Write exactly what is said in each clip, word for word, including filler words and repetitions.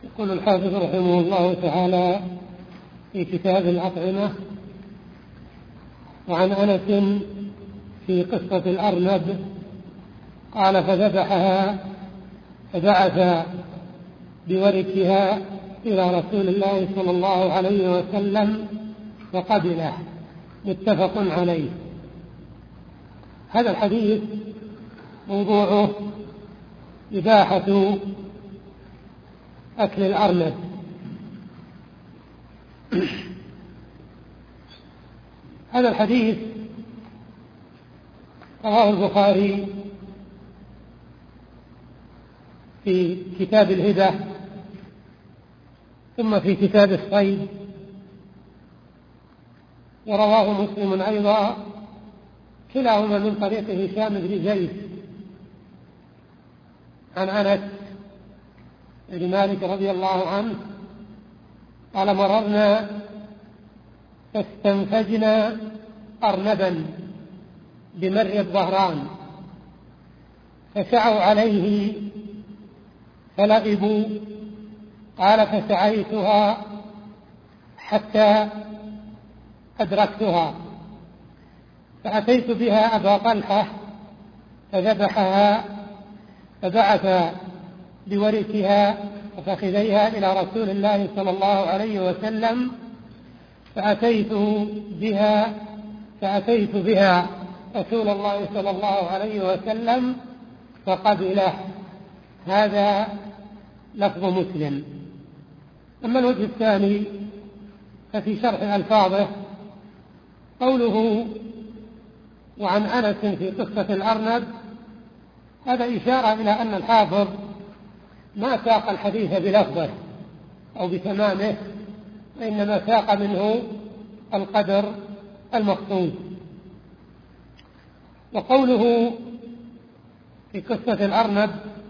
يقول الحافظ رحمه الله تعالى في كتاب الأطعمة: وعن أنس في قصة الأرنب قال: فذبحها فبعث بوركها إلى رسول الله صلى الله عليه وسلم فقبله. متفق عليه. هذا الحديث موضوعه إباحة أكل الأرنب. هذا الحديث رواه البخاري في كتاب الهبة، ثم في كتاب الصيد، ورواه مسلم أيضا، كلاهما من طريق هشام بن زيد عن أنس بن مالك رضي الله عنه قال: مررنا فاستنفجنا أرنبا بمر الظهران فسعوا عليه فلعبوا. قال: فسعيتها حتى أدركتها فأتيت بها أبا طلحة فذبحها فبعث بوركها وفخذيها إلى رسول الله صلى الله عليه وسلم فأتيت بها فأتيت بها رسول الله صلى الله عليه وسلم فقبله. هذا لفظ مسلم. أما الوجه الثاني ففي شرح ألفاظه قوله: وعن أنس في قصة الأرنب، هذا إشارة إلى أن الحافظ ما ساق الحديث بلفظه أو بتمامه، وإنما ساق منه القدر المقصود. وقوله في قصة الأرنب،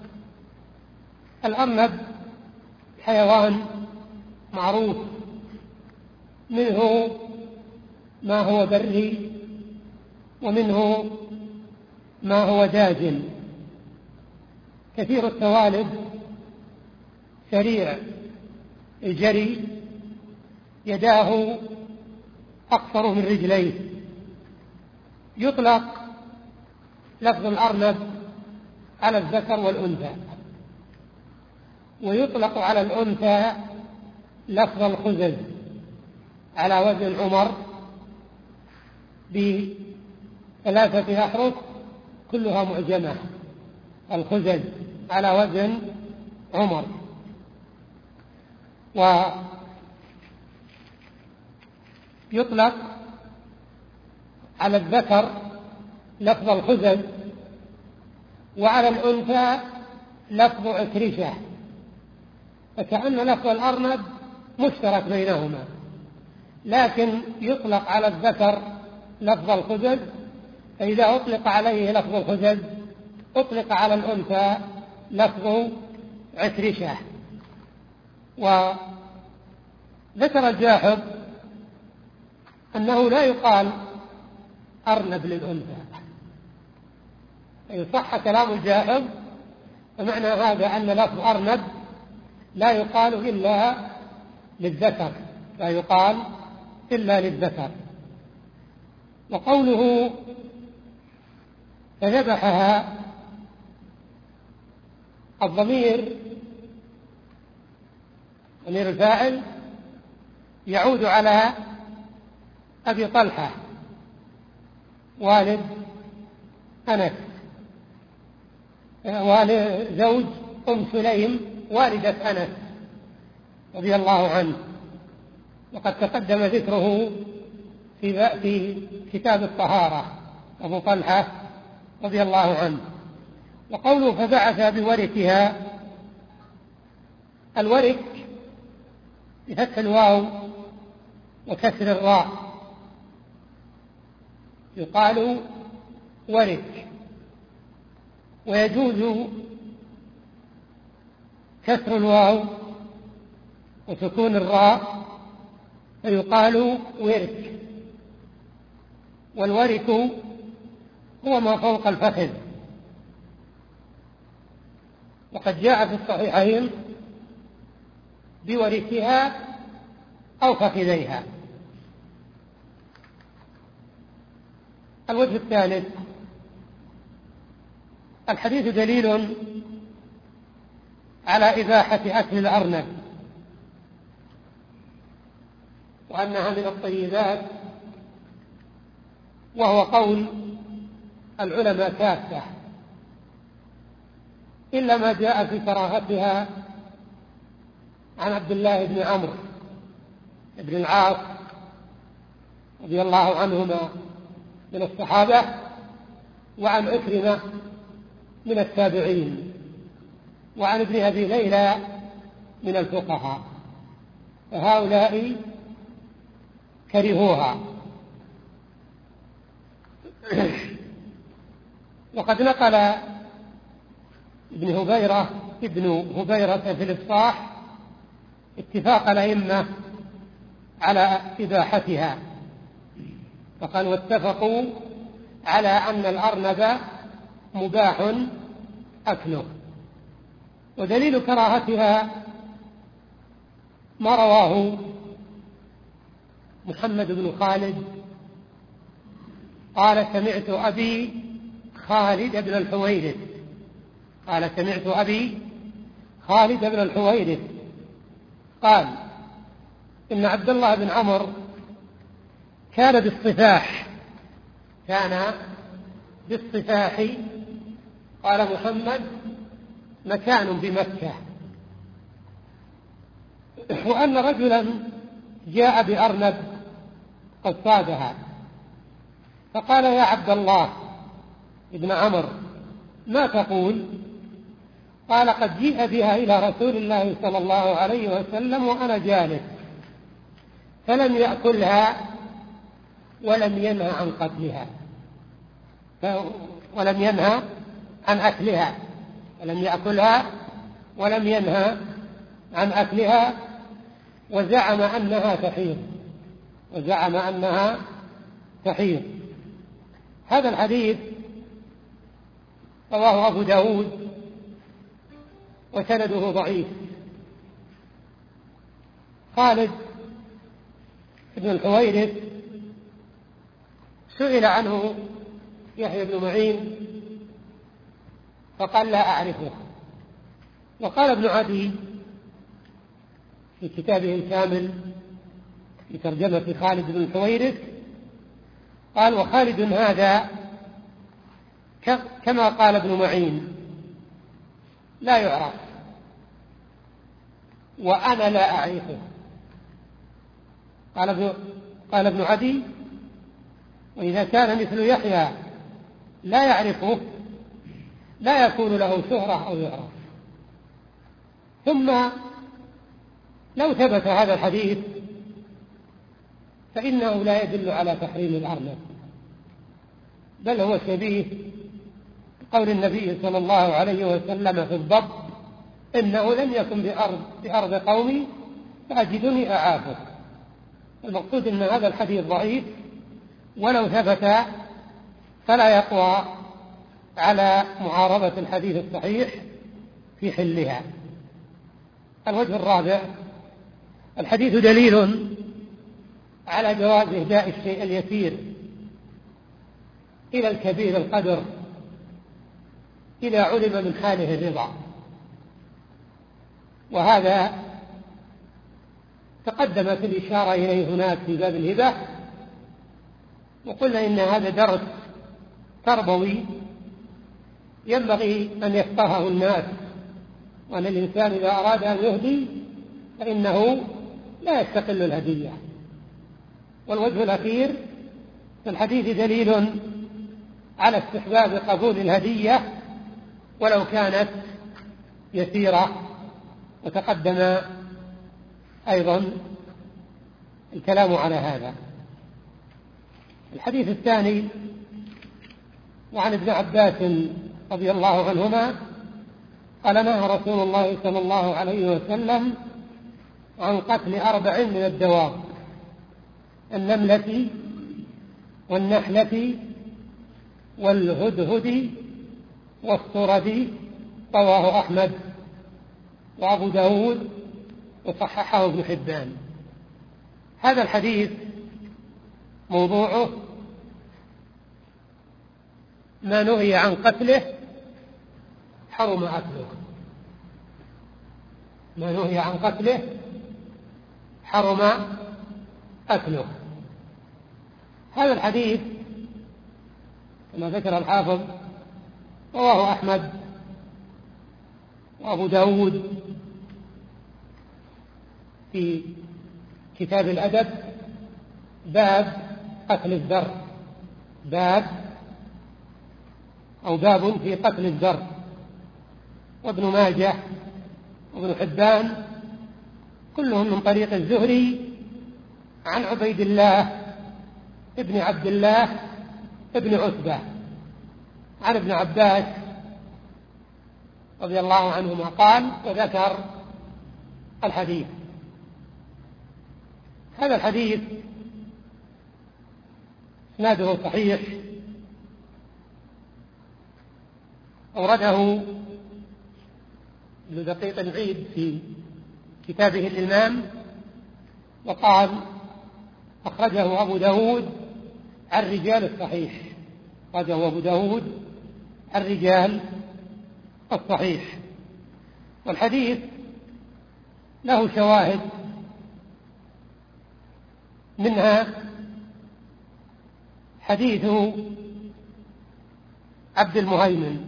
الأرنب حيوان معروف، منه ما هو بري ومنه ما هو داج، كثير التوالد، سريع الجري، يداه أقصر من رجليه. يطلق لفظ الأرنب على الذكر والأنثى، ويطلق على الأنثى لفظ الخزز على وزن عمر بثلاثة أحرف كلها معجمة. الخزز على وزن عمر. ويطلق على الذكر لفظ الخزز، وعلى الأنثى لفظ عكرشة، فكأن لفظ الأرنب مشترك بينهما، لكن يطلق على الذكر لفظ الخزز، فإذا أطلق عليه لفظ الخزز أطلق على الأنثى لفظ عكرشة. وذكر الجاحظ أنه لا يقال أرنب للأنثى، إن صح كلام الجاحظ فمعنى هذا أن لفظ أرنب لا يقال إلا للذكر، لا يقال إلا للذكر. وقوله فذبحها، الضمير ضمير الفاعل يعود على أبي طلحة والد أنس، والد زوج أم سليم والدة أنس رضي الله عنه، وقد تقدم ذكره في في كتاب الطهارة، أبو طلحة رضي الله عنه. وقوله فبعث بوركها، الورك بفتح الواو وكسر الراء يقال ورك، ويجوز كسر الواو وسكون الراء فيقال ورك. والورك هو ما فوق الفخذ. وقد جاء في الصحيحين بوركها أو فخذيها. الوجه الثالث: الحديث دليل على إباحة أكل الأرنب، وأنها من الطيبات، وهو قول العلماء كافة، إلا ما جاء في كراهتها عن عبد الله بن عمرو بن العاص رضي الله عنهما من الصحابة، وعن عكرمة من التابعين، وعن ابن أبي ليلى من الفقهاء، فهؤلاء كرهوها. وقد نقل ابن هبيرة ابن هبيرة في الإفصاح اتفاق الأئمة على إباحتها، فقال: واتفقوا على أن الأرنب مباح أكله. ودليل كراهتها ما رواه محمد بن خالد قال: سمعت أبي خالد بن الحويرث قال سمعت أبي خالد بن الحويرث قال: إن عبد الله بن عمرو كان بالصفاح كان بالصفاح قال محمد: مكان بمكة، وأن رجلا جاء بأرنب قد صادها، فقال: يا عبد الله ابن عمرو، ما تقول؟ قال: قد جيء بها إلى رسول الله صلى الله عليه وسلم وأنا جالس، فلم يأكلها ولم ينهى عن قتلها ولم ينهى عن أكلها ولم يأكلها ولم ينهى عن أكلها وزعم أنها تحيض وزعم أنها تحيض. هذا الحديث رواه أبو داود وسنده ضعيف. خالد بن الحويرث سئل عنه يحيى بن معين فقال: لا أعرفه. وقال ابن عدي في كتابه الكامل في ترجمة خالد بن الحويرث قال: وخالد هذا كما قال ابن معين لا يعرف، وأنا لا أعرفه. قال ابن, قال ابن عدي: وإذا كان مثل يحيى لا يعرفه لا يكون له شهرة أو يعرف. ثم لو ثبت هذا الحديث فإنه لا يدل على تحريم الأرنب، بل هو شبيه قول النبي صلى الله عليه وسلم في الضب: إنه لم يكن بأرض, بأرض قومي فأجدني أعافه. المقصود أن هذا الحديث ضعيف، ولو ثبت فلا يقوى على معارضة الحديث الصحيح في حلها. الوجه الرابع: الحديث دليل على جواز إهداء الشيء اليسير إلى الكبير القدر إذا علم من حاله الرضا، وهذا تقدمت الإشارة إليه هناك في باب الهبة، وقلنا إن هذا درس تربوي ينبغي أن يفقهه الناس، وأن الإنسان إذا أراد أن يهدي فإنه لا يستقل الهدية. والوجه الأخير: في الحديث دليل على استحباب قبول الهدية ولو كانت يسيرة، وتقدم أيضا الكلام على هذا. الحديث الثاني: وعن ابن عباس رضي الله عنهما قال: نهى رسول الله صلى الله عليه وسلم عن قتل أربع من الدواب: النملة والنحلة والهدهد والصرد. رواه أحمد وأبو داود وصححه ابن حبان. هذا الحديث موضوعه ما نهي عن قتله حرم أكله، ما نهي عن قتله حرم أكله. هذا الحديث كما ذكر الحافظ رواه أحمد وأبو داود في كتاب الأدب باب قتل الذر، باب أو باب في قتل الذر، وابن ماجه وابن حبان كلهم من طريق الزهري عن عبيد الله ابن عبد الله ابن عتبة عن ابن عباس رضي الله عنهما قال، وذكر الحديث. هذا الحديث إسناده صحيح، أورده ابن دقيق العيد في كتابه الإمام، وقال أخرجه أبو داود عن رجال الصحيح، أخرجه أبو داود عن رجال الصحيح. والحديث له شواهد، منها حديث عبد المهيمن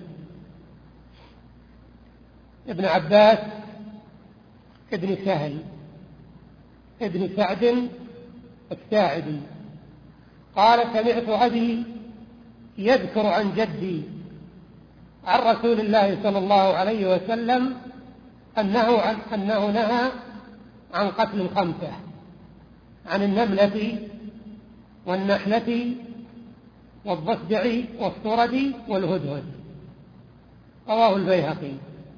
ابن عباس ابن سهل ابن سعد الساعدي قال: سمعت أبي يذكر عن جدي عن رسول الله صلى الله عليه وسلم أنه, عن أنه نهى عن قتل الخمسة، عن النملة والنحلة والضفدع والصرد والهدهد. رواه البيهقي.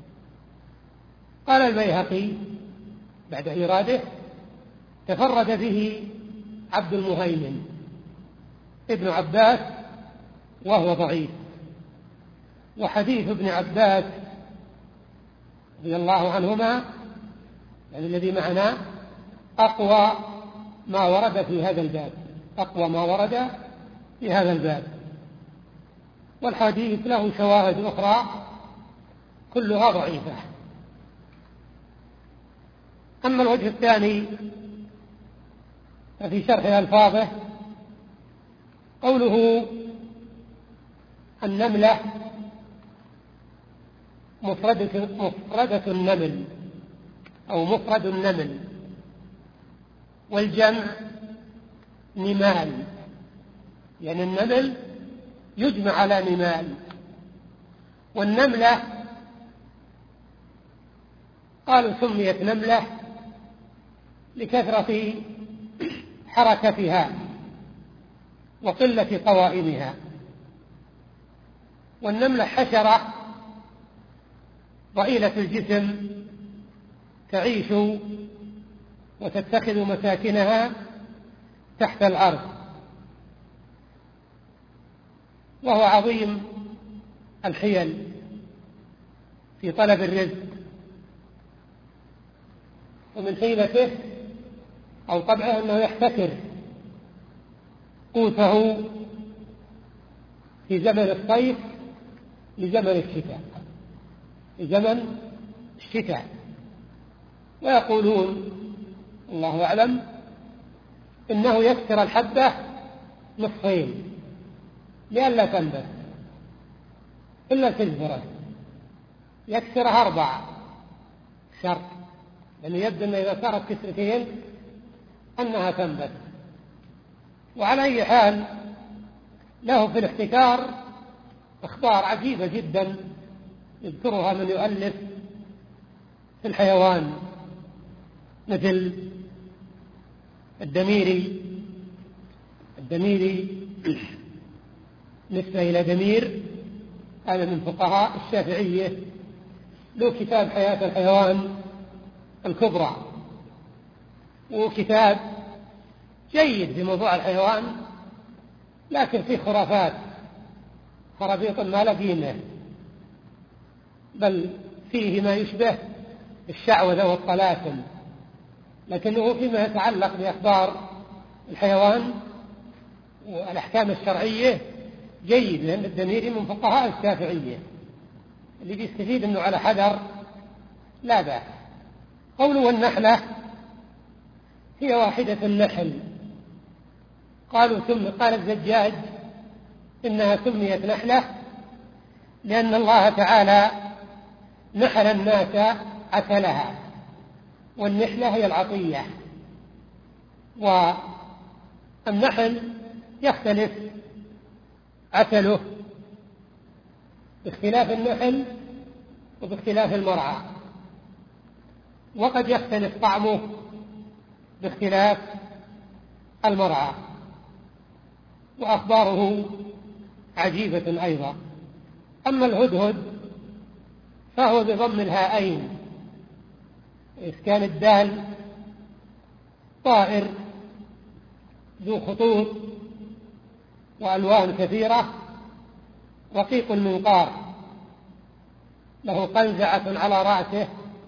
قال البيهقي بعد إيراده: تفرد به عبد المهيمن ابن عباس وهو ضعيف، وحديث ابن عباس رضي الله عنهما يعني الذي معنا أقوى ما ورد في هذا الباب، أقوى ما ورد في هذا الباب. والحديث له شواهد أخرى كلها ضعيفة. أما الوجه الثاني ففي شرح ألفاظه قوله النملة مفردة, مفردة النمل أو مفرد النمل، والجمع نمال، يعني النمل يجمع على نمال. والنملة قالوا سميت نملة لكثرة حركتها وقلة قوائمها. والنملة حشرة ضئيلة الجسم تعيش وتتخذ مساكنها تحت الأرض، وهو عظيم الحيل في طلب الرزق، ومن حيلته أو طبعه أنه يحتكر قوته في زمن الصيف لزمن الشتاء، لزمن الشتاء. ويقولون الله أعلم إنه يكسر الحبة نصفين لئلا تنبت إلا الفلفرة، يكسرها أربعة شرط، لأنه يبدو أنه إذا صارت كسرتين أنها تنبت. وعلى أي حال له في الاحتكار أخبار عجيبة جدا يذكرها من يؤلف في الحيوان، مثل الدميري الدميري نسبة إلى دمير، هذا من فقهاء الشافعية، له كتاب حياة الحيوان الكبرى، وكتاب جيد في موضوع الحيوان، لكن فيه خرافات خرابيط ما لا قيمة، بل فيه ما يشبه الشعوذة والطلاسم لكنه فيما يتعلق بأخبار الحيوان والأحكام الشرعية جيد، لأن الدميري من فقهاء الشافعية اللي بيستفيد أنه على حذر لا بأس. قوله والنحلة هي واحدة النحل، قالوا ثم قال الزجاج إنها سميت نحلة لأن الله تعالى نحل الناس عسلها، والنحلة هي العطية. والنحل يختلف عسله باختلاف النحل وباختلاف المرعى، وقد يختلف طعمه باختلاف المرعى، وأخباره عجيبة أيضا. أما الهدهد فهو بضم الهاءين إسكان الدال، طائر ذو خطوط وألوان كثيرة، رقيق المنقار، له قنزعة على رأسه،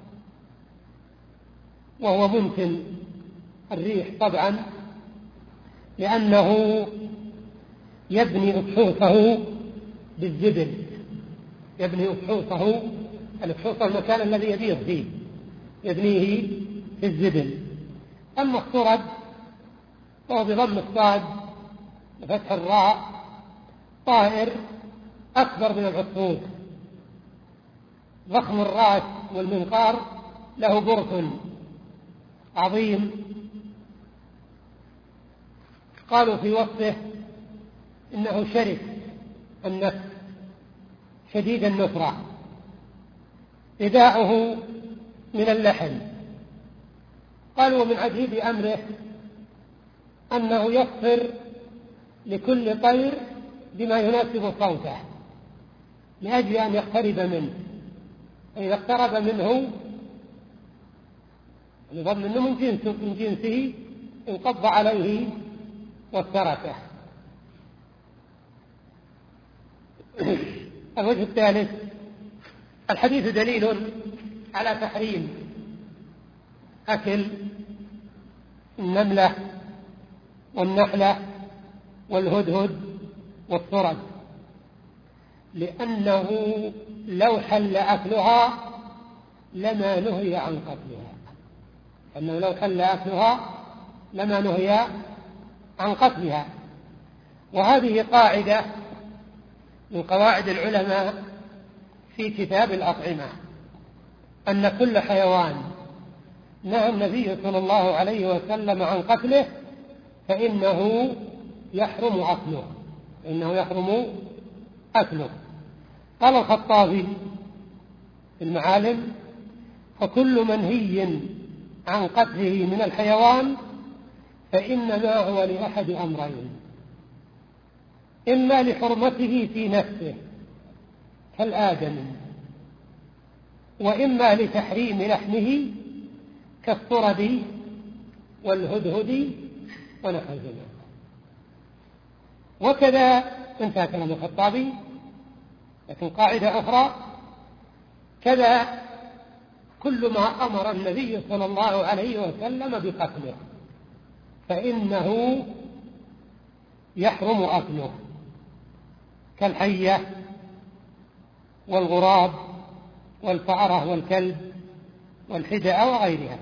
وهو ممكن الريح طبعا لأنه يبني أبحوثه بالزبل، يبني أبحوثه، الأبحوث المكان الذي يبيض فيه يبنيه في الزبل. أما الصرد فهو بضم الصاد وفتح الراء، طائر أكبر من العصفور، ضخم الرأس والمنقار، له برك عظيم. قالوا في وصفه إنه شرس النفس شديد النفرة، رداؤه من اللحم. قالوا ومن عجيب أمره أنه يصفر لكل طير بما يناسب صوته لأجل أن يقترب منه، فإذا اقترب منه يظن أنه من جنسه, من جنسه انقض عليه وافترسه. الوجه الثالث: الحديث دليل على تحريم أكل النملة والنحلة والهدهد والصرد، لأنه لو حل أكلها لما نهي عن قتلها، أنه لو حل أكلها لما نهي عن قتلها. وهذه قاعدة من قواعد العلماء في كتاب الأطعمة، أن كل حيوان نهى النبي صلى الله عليه وسلم عن قتله فإنه يحرم أكله، فإنه يحرم أكله. قال الخطابي في المعالم: فكل منهي عن قتله من الحيوان فإنما هو لأحد أمرين: إما لحرمته في نفسه كالآدم، وإما لتحريم لحمه كالصرد والهدهد ونحو ذلك. وكذا انتهى كلام الخطابي، لكن قاعدة أخرى: كذا كل ما أمر النبي صلى الله عليه وسلم بقتله فإنه يحرم أكله، كالحية والغراب والفأرة والكلب والحدأ وغيرها،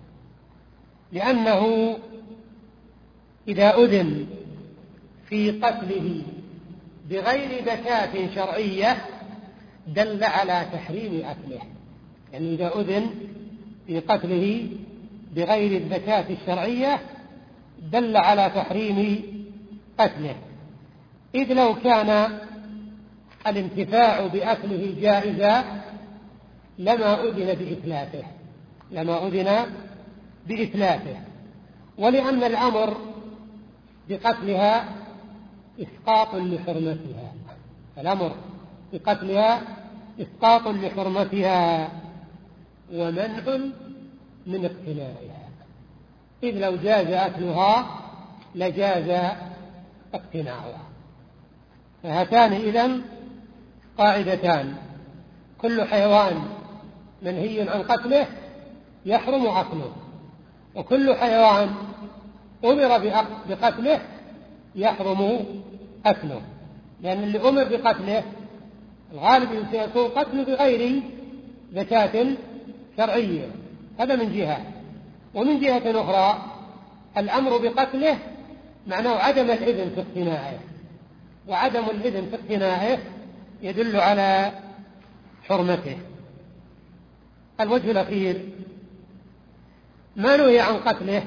لأنه إذا أذن في قتله بغير زكاة شرعية دل على تحريم أكله. يعني إذا أذن في قتله بغير الزكاة الشرعية دل على تحريم قتله، إذ لو كان الانتفاع بأكله جائزا لما أذن بإتلافه لما أذن بإتلافه ولأن الأمر بقتلها إسقاط لحرمتها، الأمر بقتلها إسقاط لحرمتها ومنع من اقتنائها، إذ لو جاز أكلها لجاز اقتناعها. فهاتان إذن قاعدتان: كل حيوان منهي عن قتله يحرم أكله، وكل حيوان أمر بقتله يحرم أكله، لأن اللي أمر بقتله الغالب سيكون قتله بغير زكاة شرعية، هذا من جهة. ومن جهة أخرى الأمر بقتله معناه عدم الإذن في اقتناعه، وعدم الإذن في اقتناعه يدل على حرمته. الوجه الأخير ما نهي عن قتله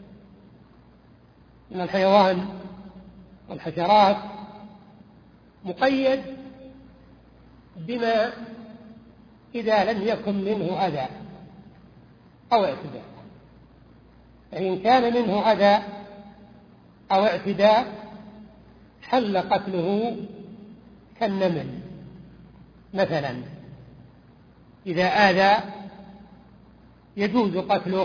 من الحيوان والحشرات مقيد بما إذا لم يكن منه أذى أو اعتداء، فإن كان منه أذى أو اعتداء حل قتله كالنمل مثلا، إذا آذى يجوز قتله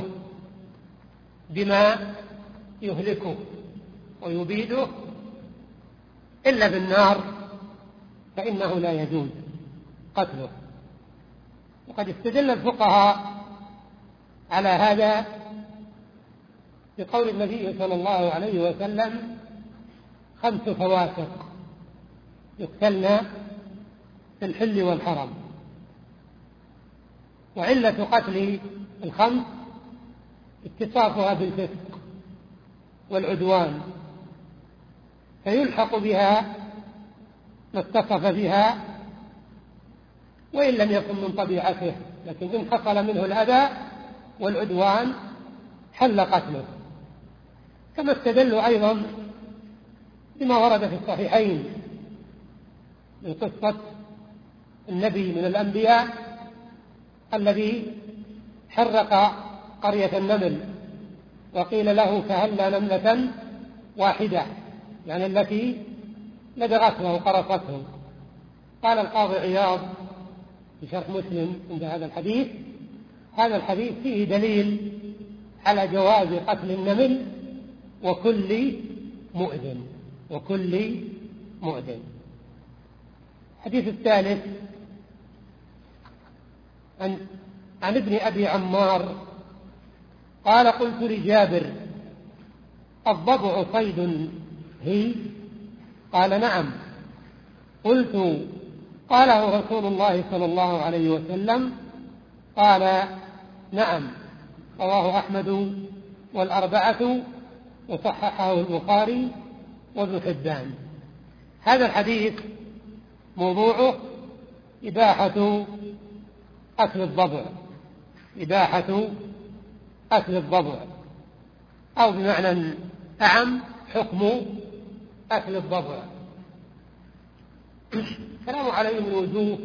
بما يهلكه ويبيده، إلا بالنار فإنه لا يجوز قتله. وقد استدل الفقهاء على هذا بقول النبي صلى الله عليه وسلم: خمس فواسق يقتلن في الحل والحرم. وعلة قتل الخمس اتصافها بالفسق والعدوان، فيلحق بها ما اتصف بها وإن لم يكن من طبيعته، لكن إن حصل منه الأذى والعدوان حل قتله. كما استدلوا أيضا بما ورد في الصحيحين من قصة النبي من الأنبياء الذي حرق قرية النمل، وقيل له: فهل نملة واحدة، يعني التي لدغته وقرصته. قال القاضي عياض في شرح مسلم عند هذا الحديث: هذا الحديث فيه دليل على جواز قتل النمل وكل مؤذن وكل مؤذن. الحديث الثالث عن, عن ابن أبي عمار قال: قلت لجابر: الضبع صيد هي؟ قال: نعم. قلت: قاله رسول الله صلى الله عليه وسلم؟ قال: نعم. رواه أحمد والأربعة وصححه البخاري وابن حبان. هذا الحديث موضوعه إباحة أكل الضبع، إباحة أكل الضبع، أو بمعنى أعم حكم أكل الضبع. كلام عليه من وجوه.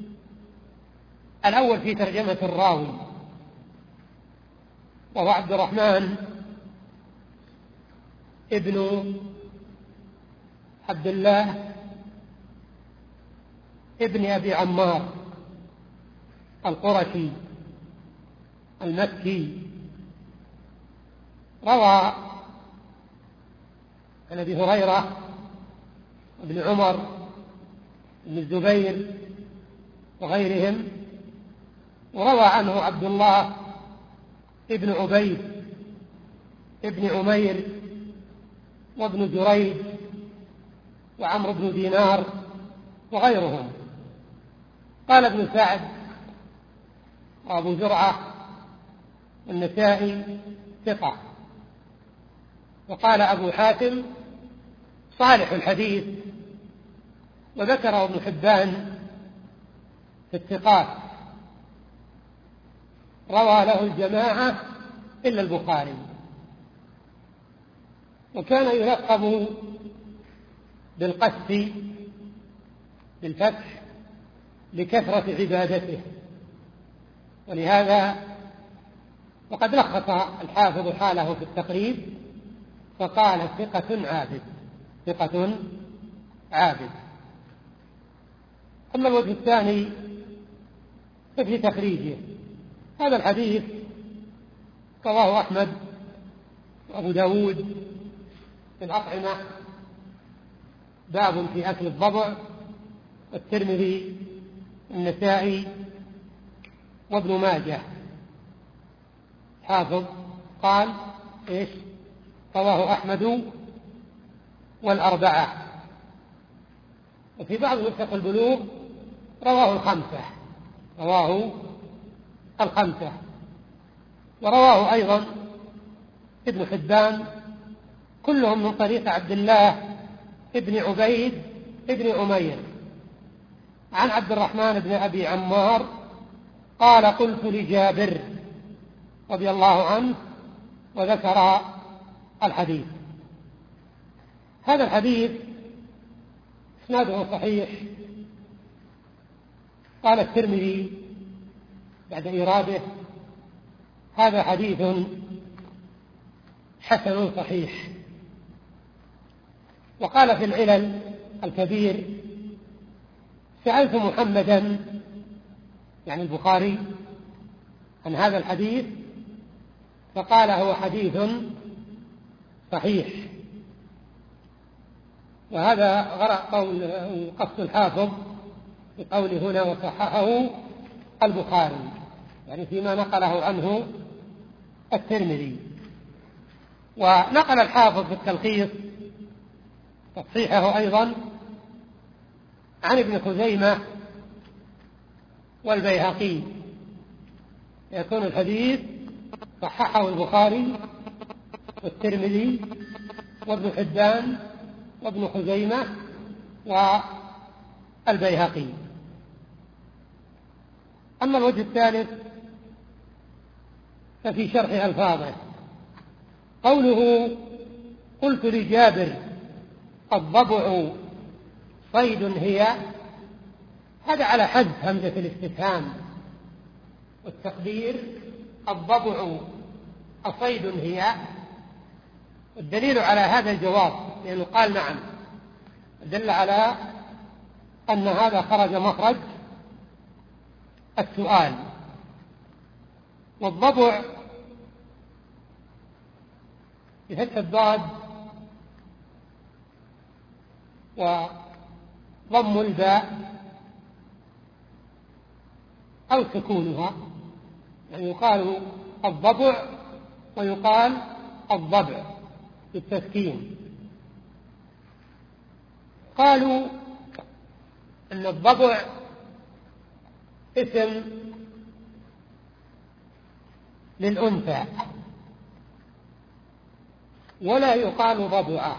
الأول في ترجمة الراوي، وهو عبد الرحمن ابن عبد الله ابن أبي عمار القرشي المكي، روى عن أبي هريرة وابن عمر بن الزبير وغيرهم، وروى عنه عبد الله ابن عبيد ابن عمير وابن جريج وعمرو بن دينار وغيرهم. قال ابن سعد وابو زرعة والنسائي ثقة، وقال أبو حاتم صالح الحديث، وذكره ابن حبان في الثقات، روى له الجماعة إلا البخاري. وكان يلقب بالقس بالفتح لكثرة عبادته، ولهذا وقد لخص الحافظ حاله في التقريب فقال: ثقة عابد، ثقة عابد. أما الوجه الثاني ففي تخريجه. هذا الحديث رواه أحمد وأبو داود في الأطعمة باب في أكل الضبع، والترمذي النسائي وابن ماجه. حافظ قال إيش؟ رواه أحمد والأربعة. وفي بعض نسخ البلوغ رواه الخمسة رواه الخمسة ورواه أيضا ابن حبان، كلهم من طريق عبد الله ابن عبيد ابن عمير عن عبد الرحمن بن أبي عمار قال قلت لجابر رضي الله عنه وذكر الحديث. هذا الحديث إسناده صحيح. قال الترمذي بعد إيراده هذا حديث حسن صحيح. وقال في العلل الكبير سألت محمدا يعني البخاري عن هذا الحديث فقال هو حديث صحيح. وهذا غرأ قول قصد الحافظ بقول هنا وصححه البخاري، يعني فيما نقله عنه الترمذي. ونقل الحافظ في التلخيص تصحيحه أيضا عن ابن خزيمة والبيهقي، يكون الحديث صححه البخاري والترمذي وابن حبان وابن خزيمة والبيهقي. أما الوجه الثالث ففي شرح ألفاظه قوله قلت لجابر الضبع صيد هي، هذا على حذف همزة الاستفهام، والتقدير الضبع أصيد هي. الدليل على هذا الجواب لأنه قال نعم، دل على أن هذا خرج مخرج السؤال. والضبع بفتح الضاد وضم الباء أو سكونها، يعني يقال الضبع ويقال الضبع بالتسكين. قالوا أن الضبع اسم للأنثى ولا يقال ضبعة،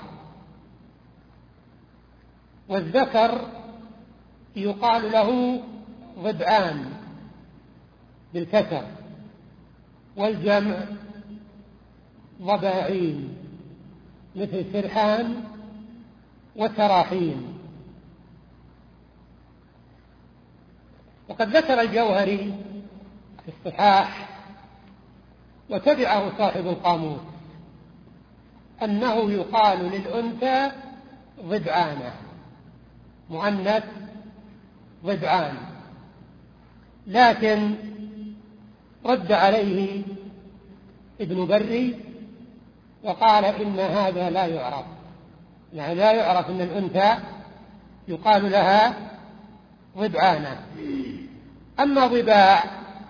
والذكر يقال له ضبعان بالكسر، والجمع ضباعين مثل سرحان وسراحين. وقد ذكر الجوهري في الصحاح وتبعه صاحب القاموس أنه يقال للأنثى ضبعانة، مؤنث ضبعان، لكن رد عليه ابن بري وقال إن هذا لا يعرف، يعني لا يعرف أن الأنثى يقال لها ضبعانة. أما ضباع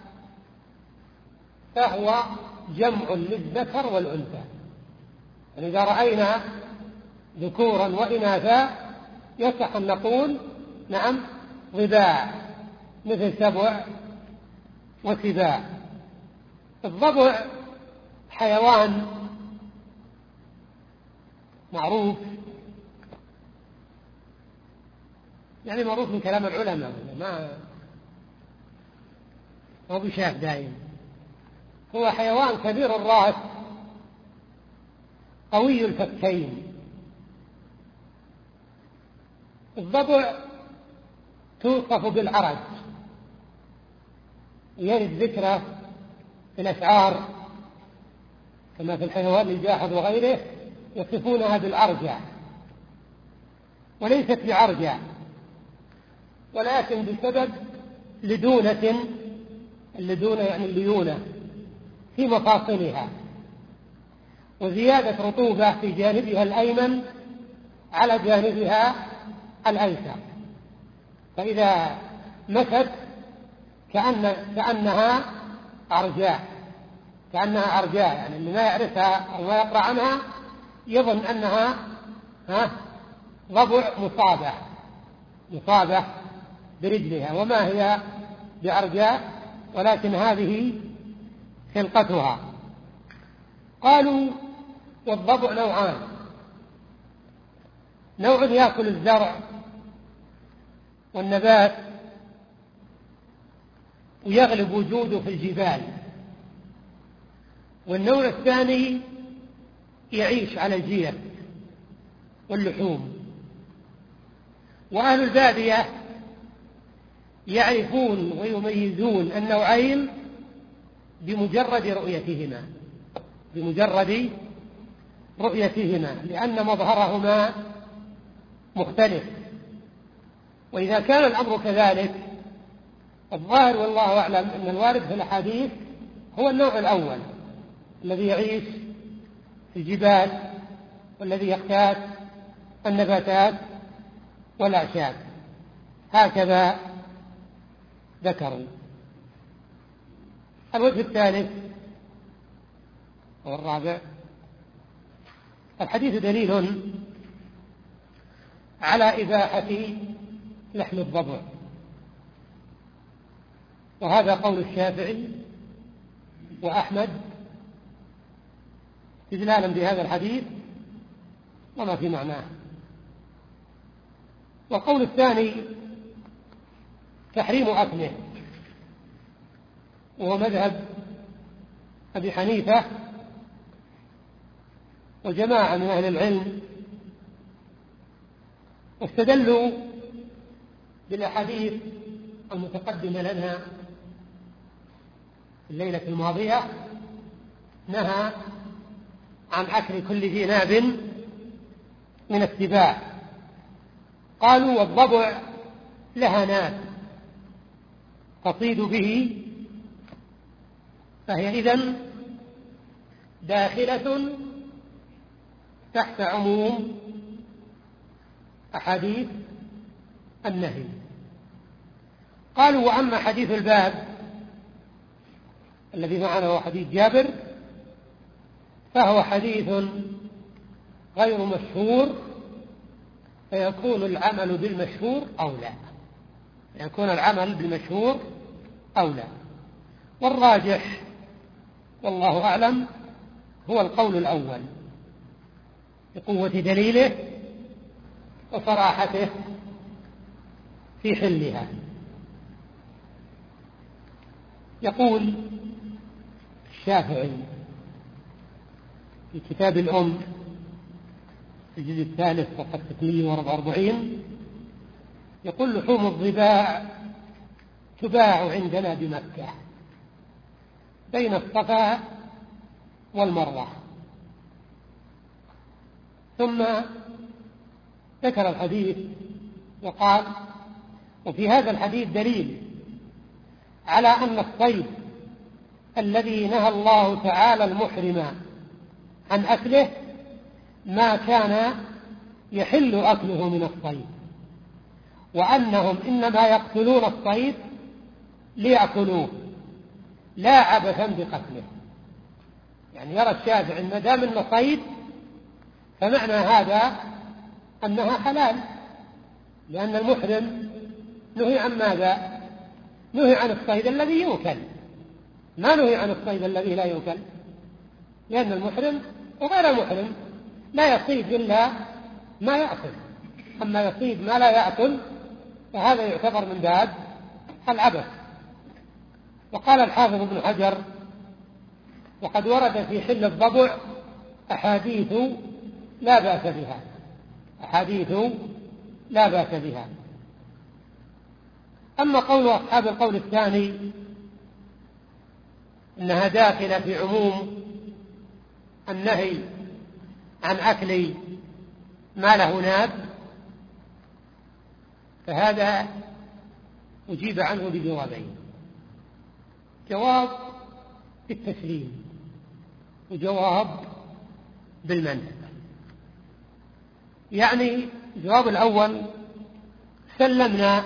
فهو جمع للذكر والأنثى، يعني إذا رأينا ذكورا وإناثا يصح أن نقول نعم ضباع، مثل سبع وسباع. الضبع حيوان معروف، يعني معروف من كلام العلماء، ما هو بشاف دائم. هو حيوان كبير الرأس قوي الفكين. الضبع توصف بالعرج، يرد ذكره في الأشعار كما في الحيوان الجاحظ وغيره يصفونها بالأرجع، وليست بعرجع ولكن بسبب لدونة، اللدونة يعني الليونة في مفاصلها، وزيادة رطوبة في جانبها الأيمن على جانبها الأيسر، فإذا مست كأن كأنها أرجاء. كأنها عرجاء، يعني اللي ما يعرفها أو ما يقرأ عنها يظن أنها ها ضبع مصابة مصابة برجلها، وما هي بعرجاء، ولكن هذه خلقتها. قالوا والضبع نوعان: نوع يأكل الزرع والنبات ويغلب وجوده في الجبال، والنوع الثاني يعيش على الجيف واللحوم. وأهل البادية يعرفون ويميزون النوعين بمجرد رؤيتهما بمجرد رؤيتهما لأن مظهرهما مختلف. وإذا كان الأمر كذلك، الظاهر والله أعلم أن الوارد في الأحاديث هو النوع الأول الذي يعيش في الجبال والذي يقتات النباتات والأعشاب، هكذا ذكروا. الوجه الثالث والرابع: الحديث دليل على إباحة لحم الضبع، وهذا قول الشافعي وأحمد استدلالا بهذا الحديث وما في معناه. والقول الثاني تحريم أكله، وهو مذهب أبي حنيفة وجماعة من أهل العلم، واستدلوا بالأحاديث المتقدمة لنا الليلة الماضية، نهى عن أكل كل ذي ناب من السباع. قالوا والضبع لها ناب تصيد به، فهي إذن داخلة تحت عموم أحاديث النهي. قالوا وأما حديث الباب الذي معنا هو حديث جابر، فهو حديث غير مشهور، فيكون العمل بالمشهور أولى يكون العمل بالمشهور أولى والراجح والله أعلم هو القول الأول بقوة دليله وصراحته في حلها. يقول الشافعي في كتاب الأم في الجزء الثالث صفحة ستمائة وأربعة وأربعين، يقول لحوم الضباع تباع عندنا بمكة بين الصفا والمروة. ثم ذكر الحديث وقال: وفي هذا الحديث دليل على أن الصيد الذي نهى الله تعالى المحرم عن أكله ما كان يحل أكله من الصيد، وأنهم إنما يقتلون الصيد ليأكلوه لا عبثا بقتله. يعني يرى الشافعي ما دام انه صيد فمعنى هذا أنها حلال، لأن المحرم نهي عن ماذا؟ نهي عن الصيد الذي يؤكل، ما نهي عن الصيد الذي لا يؤكل، لأن المحرم وغير المحرم لا يصيد إلا ما يأكل، أما يصيد ما لا يأكل فهذا يعتبر من باب العبث. وقال الحافظ ابن حجر: وقد ورد في حل الضبع أحاديث لا بأس بها أحاديث لا بأس بها. أما قول أصحاب القول الثاني إنها داخلة في عموم النهي عن أكل ما له ناب، فهذا أجيب عنه بجوابين: جواب بالتسليم وجواب بالمنع. يعني الجواب الأول: سلمنا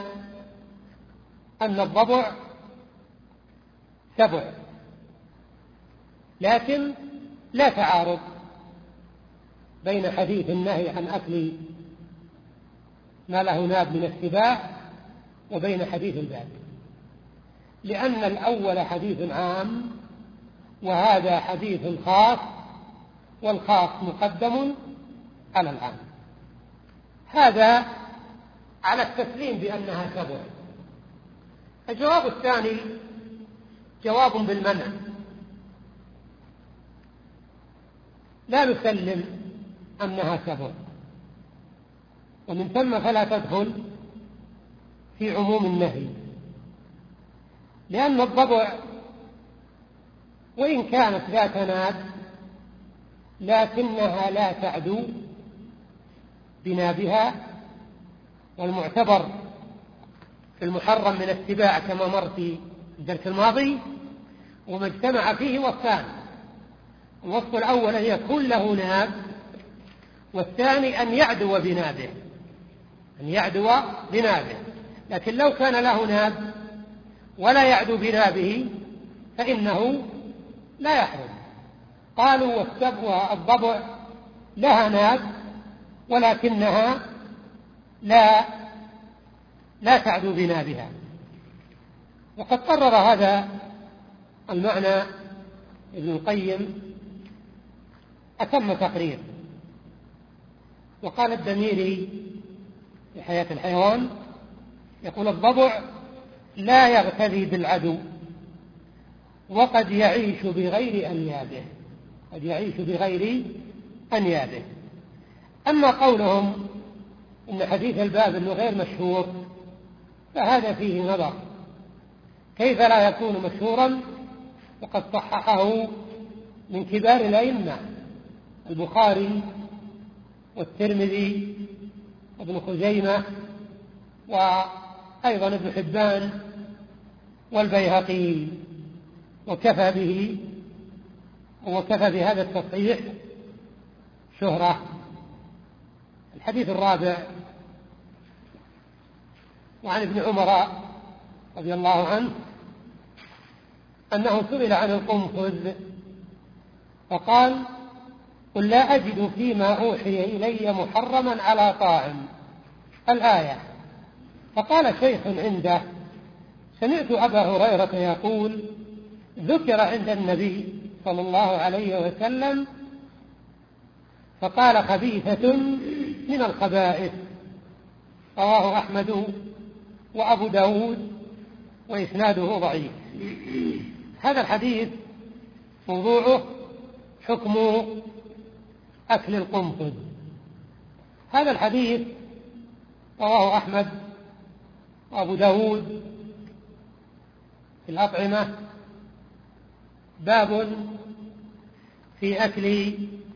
أن الضبع سبع لكن لا تعارض بين حديث النهي عن أكل ما له ناب من السباع وبين حديث الباب، لأن الأول حديث عام وهذا حديث خاص، والخاص مقدم على العام. هذا على التسليم بأنها سبع. الجواب الثاني جواب بالمنع، لا نسلم أنها سبع، ومن ثم فلا تدخل في عموم النهي، لأن الضبع وإن كانت ذات ناب لكنها لا تعدو بنابها، والمعتبر في المحرم من السباع كما مر في الدرس الماضي وما اجتمع فيه وصفان: الوصف الأول أن يكون له ناب، والثاني أن يعدو بنابه، أن يعدو بنابه. لكن لو كان له ناب ولا يعدو بنابه فإنه لا يحرم. قالوا والسبع الضبع لها ناب ولكنها لا لا تعدو بنابها، وقد قرر هذا المعنى ابن القيم أتم تقرير. وقال الدميري في حياة الحيوان يقول: الضبع لا يغتذي بالعدو وقد يعيش بغير أنيابه، قد يعيش بغير أنيابه. أما قولهم إن حديث الباب إنه غير مشهور فهذا فيه نظر، كيف لا يكون مشهورا وقد صححه من كبار الأئمة البخاري والترمذي وابن خزيمة وأيضا ابن حبان والبيهقي، وكفى به وكفى بهذا التصحيح شهرة. الحديث الرابع وعن ابن عمر رضي الله عنه أنه سئل عن القنفذ فقال: قل لا أجد فيما أوحي إلي محرما على طاعم، الآية. فقال شيخ عنده: سمعت أبا هريرة يقول: ذكر عند النبي صلى الله عليه وسلم فقال: خبيثة من الخبائث. رواه أحمد وأبو داود وإسناده ضعيف. هذا الحديث موضوعه حكم أكل القنفذ. هذا الحديث رواه أحمد وأبو داود في الأطعمة، باب في أكل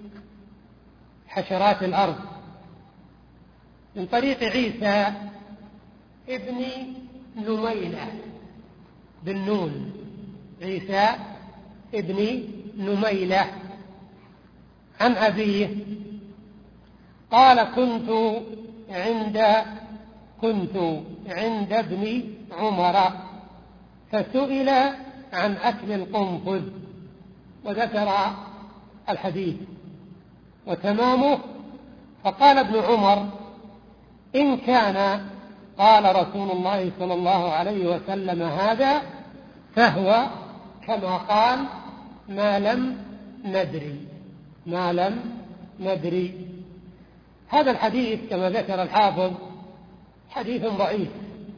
حشرات الأرض، من طريق عيسى ابن نميلة بالنون، عيسى ابن نميلة عن أبيه قال: كنت عند كنت عند ابن عمر فسئل عن أكل القنفذ، وذكر الحديث وتمامه. فقال ابن عمر: إن كان قال رسول الله صلى الله عليه وسلم هذا فهو كما قال ما لم ندري ما لم ندري. هذا الحديث كما ذكر الحافظ حديث ضعيف،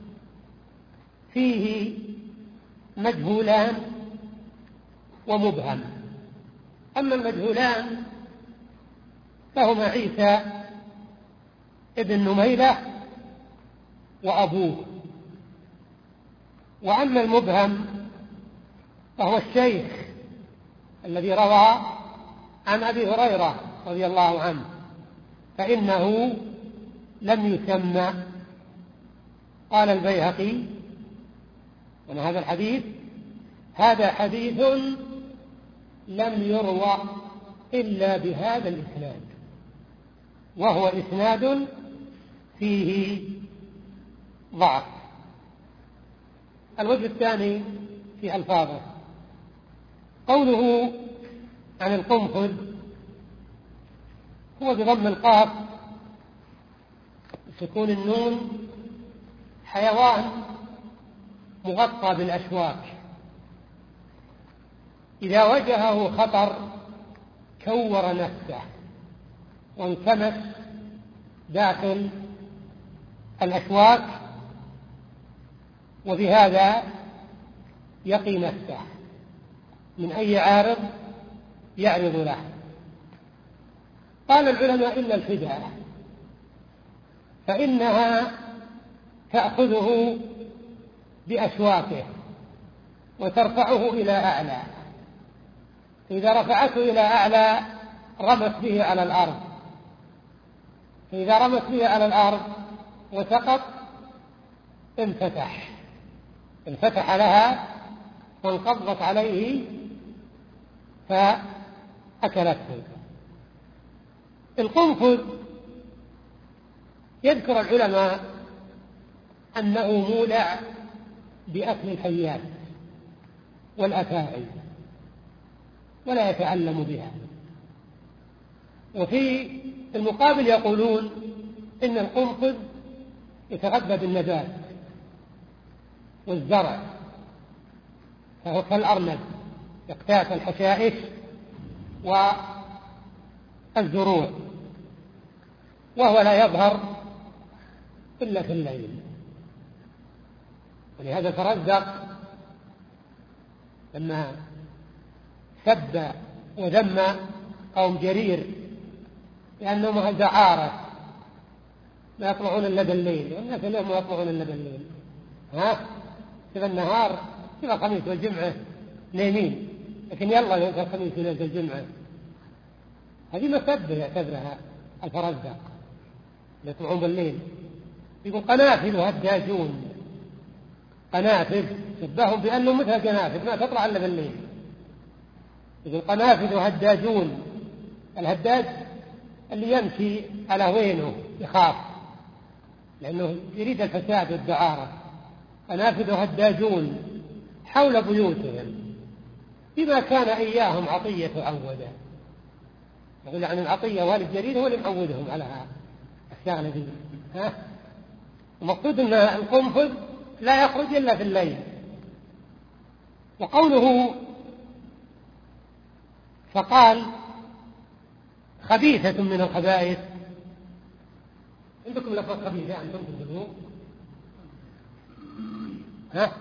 فيه مجهولان ومبهم. أما المجهولان فهما عيسى ابن نميلة وأبوه، وأما المبهم فهو الشيخ الذي روى عن أبي هريرة رضي الله عنه، فإنه لم يسمى. قال البيهقي أن هذا الحديث هذا حديث لم يروى إلا بهذا الإسناد، وهو إسناد فيه ضعف. الوجه الثاني في ألفاظه قوله عن القنفذ هو بضم القاف سكون النون حيوان مغطى بالأشواك، إذا واجهه خطر كور نفسه وانكمس داخل الأشواك، وبهذا يقي نفسه من أي عارض يعرض له. قال العلماء إلا الفداء، فإنها تأخذه بأشواكه وترفعه إلى أعلى، إذا رفعته إلى أعلى رمت به على الأرض، فإذا رمت به على الأرض وسقط انفتح انفتح لها وانقضت عليه فأكلته. القنفذ يذكر العلماء أنه مولع بأكل الحيات والأفاعي ولا يتعلم بها، وفي المقابل يقولون إن القنفذ يتغذى بالنبات والزرع، فهو كالأرنب يقتات الحشائش والزروع، وهو لا يظهر إلا في الليل، ولهذا ترزق لما سب وذم قوم جرير لأنهم أهل دعارة لا يطلعون إلا بالليل، والناس اليوم ما يطلعون إلا بالليل، ها في النهار في الخميس والجمعة نايمين، لكن يلا يوم الخميس وليلة الجمعة. هذه مسبة يعتبرها الفرزدق يطلعون بالليل. يقول قنافذ هداجون، قنافذ شبههم بأنهم مثل قنافذ ما تطلع إلا بالليل. يقول قنافذ هداجون، الهداج اللي يمشي على وينه يخاف لأنه يريد الفساد والدعارة. قنافذ هداجون حول بيوتهم بما كان إياهم عطية عوده. يقول عن العطية والد جرير هو اللي معودهم على الشغلة دي. ها المقصود أن القنفذ لا يخرج إلا في الليل. وقوله فقال خبيثة من الخبائث، عندكم لفظ خبيثة أنتم تقولون؟ ها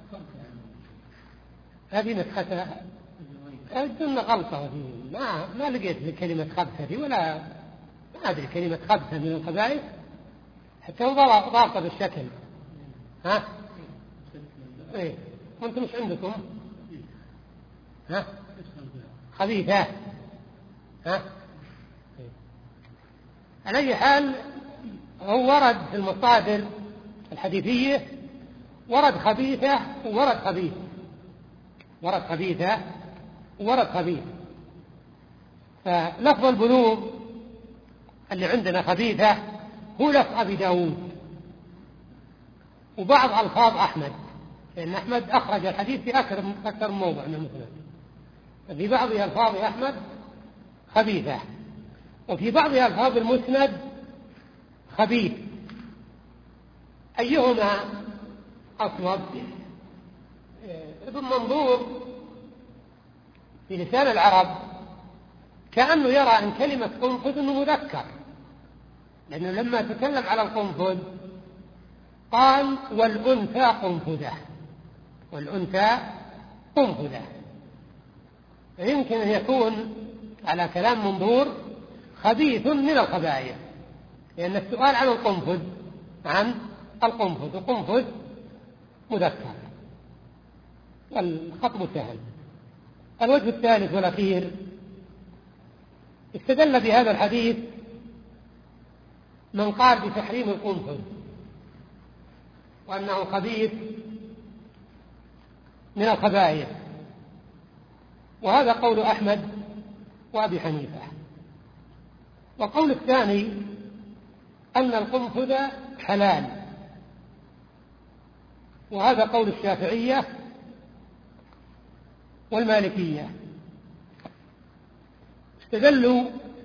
هذه نسختها أظن غلطة، ما ما لقيت كلمة خبثة دي ولا ما أدري كلمة خبثة من الخبائث حتى ضابطة بالشكل. ها إيه وأنتم مش عندكم؟ ها خبيثة. ها على أي حال هو ورد في المصادر الحديثية ورد خبيثة وورد خبيث، ورد خبيثة وورد خبيث. فلفظ البلوغ اللي عندنا خبيثة هو لفظ أبي داود وبعض ألفاظ أحمد، لأن أحمد أخرج الحديث في أكثر أكثر من موضع من المسند، في بعض ألفاظ أحمد خبيثة وفي بعض ألفاظ المسند خبيث. أيهما أصوب؟ ابن منظور في لسان العرب كأنه يرى أن كلمة قنفذ أنه مذكر، لأنه لما تكلم على القنفذ قال والأنثى قنفذة، والأنثى قنفذة، يمكن أن يكون على كلام منظور خبيث من الخبائث، لأن السؤال عن القنفذ عن القنفذ القنفذ مذكر والخطب سهل. الوجه الثالث والأخير استدل بهذا الحديث من قال بتحريم القنفذ وأنه خبيث من الخبائث، وهذا قول أحمد وأبي حنيفة. والقول الثاني أن القنفذ حلال، وهذا قول الشافعية والمالكية. استدلوا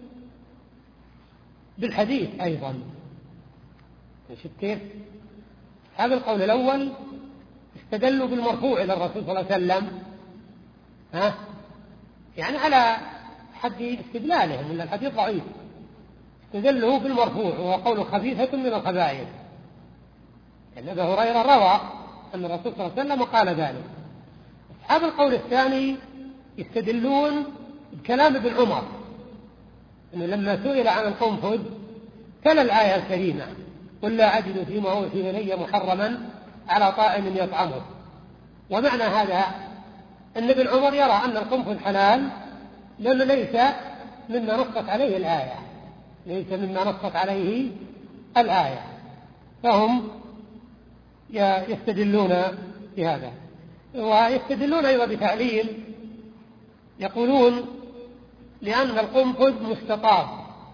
بالحديث أيضا. شوف كيف؟ هذا القول الأول استدلوا بالمرفوع إلى الرسول صلى الله عليه وسلم، ها؟ يعني على حد استدلالهم، إن الحديث ضعيف. استدلوا بالمرفوع وهو قول خفيفة من الخبائث، لأن أبا هريرة روى أن الرسول صلى الله عليه وسلم قال ذلك. أصحاب القول الثاني يستدلون بكلام ابن عمر، أنه لما سئل عن القنفذ تلا الآية الكريمة: قل لا أجد فيما أوحي إلي محرما على طائم يطعمه. ومعنى هذا أن ابن عمر يرى أن القنفذ حلال لأنه ليس مما نصت عليه الآية، ليس مما نصت عليه الآية، فهم يستدلون بهذا. ويستدلون أيضا بتعليل، يقولون: لأن القنفذ مستطاب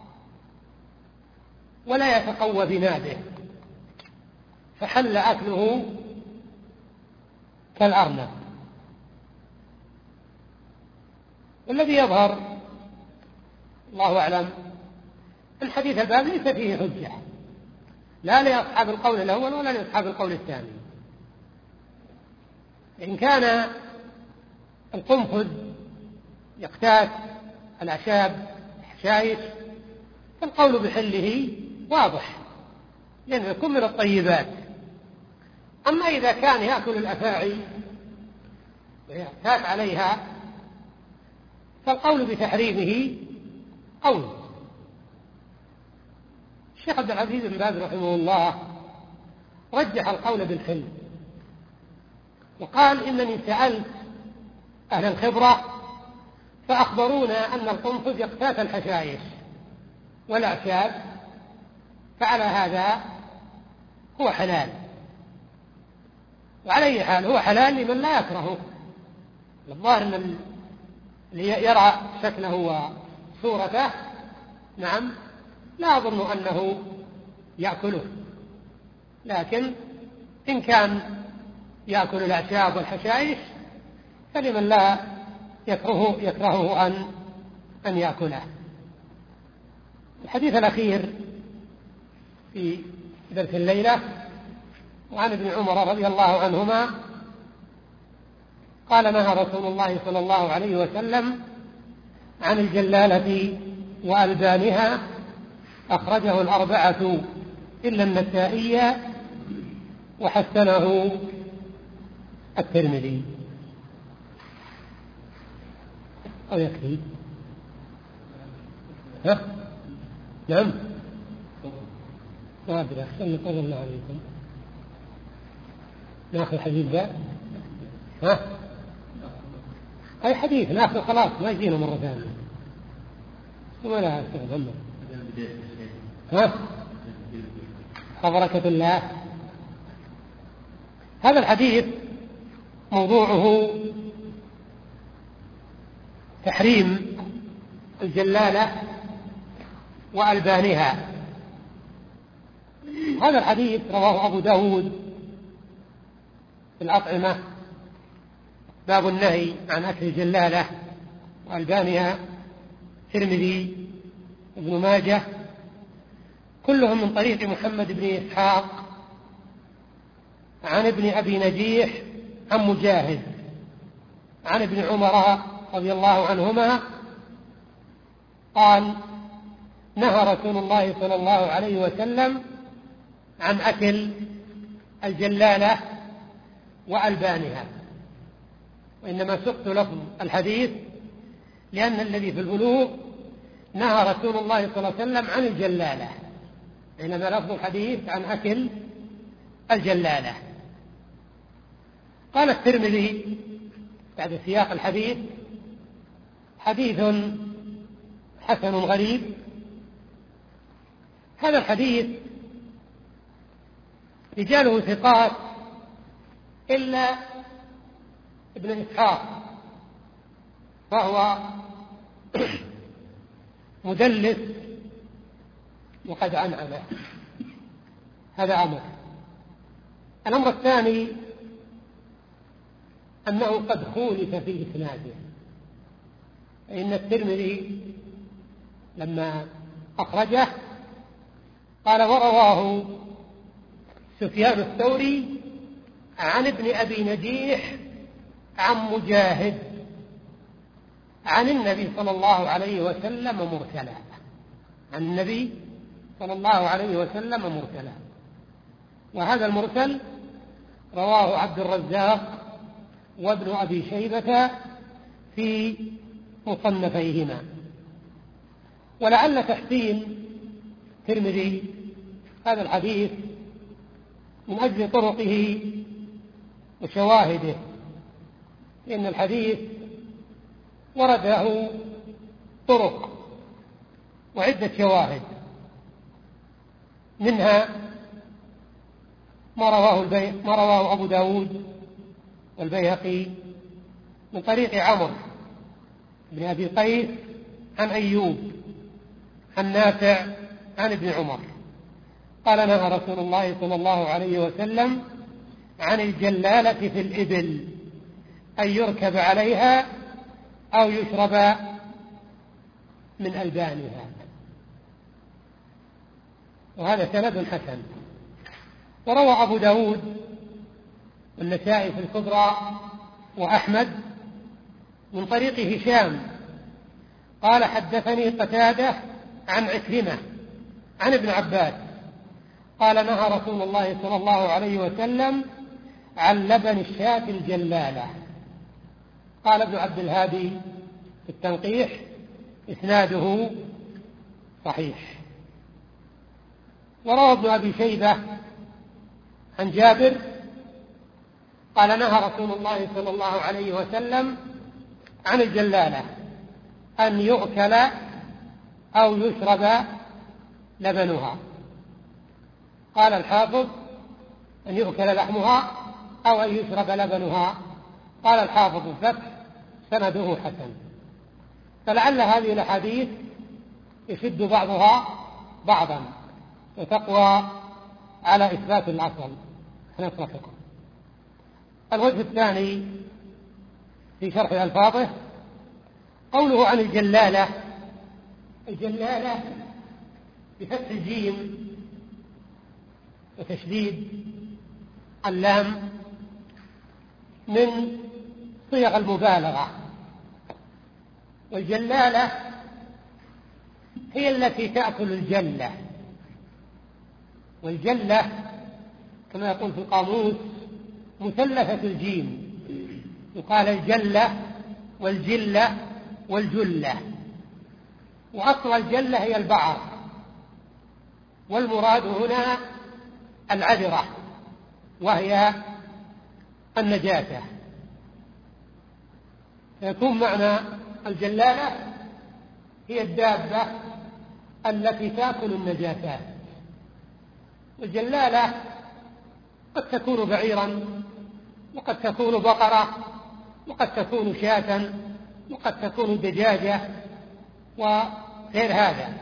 ولا يتقوى بنابه، فحل أكله كالأرنب. والذي يظهر الله أعلم أن حديث الباب ليس فيه حجة، لا لأصحاب القول الأول ولا لأصحاب القول الثاني. إن كان القنفذ يقتات الأعشاب الحشائش فالقول بحله واضح، لأنه يكون من الطيبات. أما إذا كان يأكل الأفاعي ويقتات عليها فالقول بتحريمه قول. الشيخ عبد العزيز بن باز رحمه الله رجح القول بالحل، وقال: إنني سألت أهل الخبرة فأخبرونا أن القنفذ يقتات الحشائش والأعشاب، فعلى هذا هو حلال. وعلى أي حال هو حلال لمن لا يكرهه. الظاهر أن اللي يرى شكله وصورته نعم لا أظن أنه يأكله، لكن إن كان يأكل الأعشاب والحشائش فلمن لا يكرهه, يكرهه أن, أن يأكله. الحديث الأخير في درس الليلة وعن ابن عمر رضي الله عنهما قال: نهى رسول الله صلى الله عليه وسلم عن الجلالة وألبانها، أخرجه الأربعة إلا النسائي وحسنه الترمذي. أو يكفي؟ ها؟ نعم؟ ما أدري، أحسن طولنا عليكم. ناخذ الحديث ذا؟ ها؟ أي حديث ناخذ خلاص، ما يجينا مرة ثانية. ولا أستخدمه. ها؟ بركة الله. هذا الحديث موضوعه تحريم الجلالة وألبانها. هذا الحديث رواه أبو داود في الأطعمة، باب النهي عن أكل الجلالة وألبانها، ترمذي، ابن ماجه، كلهم من طريق محمد بن إسحاق عن ابن أبي نجيح عن مجاهد عن ابن عمر رضي الله عنهما قال: نهى رسول الله صلى الله عليه وسلم عن أكل الجلالة وألبانها. وإنما سقت لفظ الحديث لأن الذي في البلوغ نهى رسول الله صلى الله عليه وسلم عن الجلالة، إنما لفظ الحديث عن أكل الجلالة. قال الترمذي بعد سياق الحديث: حديث حسن غريب. هذا الحديث رجاله ثقات إلا ابن إسحاق، فهو مدلس وقد عنعنه. هذا أمر. الأمر الثاني أنه قد خولف في إسناده، فإن الترمذي لما أخرجه قال: ورواه سفيان الثوري عن ابن أبي نجيح عن مجاهد عن النبي صلى الله عليه وسلم مرسلا، عن النبي صلى الله عليه وسلم مرسلا. وهذا المرسل رواه عبد الرزاق وابن أبي شيبة في مصنفيهما. ولعل تحسين الترمذي هذا الحديث من أجل طرقه وشواهده، لأن الحديث ورده طرق وعدة شواهد، منها ما رواه, البي... ما رواه أبو داود والبيهقي من طريق عمرو بن أبي قيس عن أيوب عن نافع عن ابن عمر قال: نهى رسول الله صلى الله عليه وسلم عن الجلالة في الإبل، أن يركب عليها أو يشرب من ألبانها. وهذا سند حسن. وروى أبو داود والنسائي في الكبرى وأحمد من طريق هشام قال: حدثني قتادة عن عكرمة عن ابن عباس قال: نهى رسول الله صلى الله عليه وسلم عن لبن الشاة الجلالة. قال ابن عبد الهادي في التنقيح: إسناده صحيح. وروى ابن أبي شيبة عن جابر قال: نهى رسول الله صلى الله عليه وسلم عن الجلالة أن يؤكل أو يشرب لبنها. قال الحافظ: أن يؤكل لحمها أو أن يشرب لبنها. قال الحافظ الفتح: سنده حسن. فلعل هذه الأحاديث يشد بعضها بعضا وتقوى على إثبات الأصل. نترككم. الوجه الثاني في شرح ألفاظه قوله عن الجلالة. الجلالة بفتح الجيم وتشديد اللام من صيغ المبالغة، والجلالة هي التي تأكل الجلة، والجلة كما يقول في القاموس مثلثة الجيم، يقال الجلة والجلة والجلة. وأصل الجلة هي البعر، والمراد هنا العذرة وهي النجاسة. فيكون معنى الجلالة هي الدابة التي تأكل النجاسات. والجلالة قد تكون بعيرا، وقد تكون بقرة، وقد تكون شاة، وقد تكون دجاجة وغير هذا.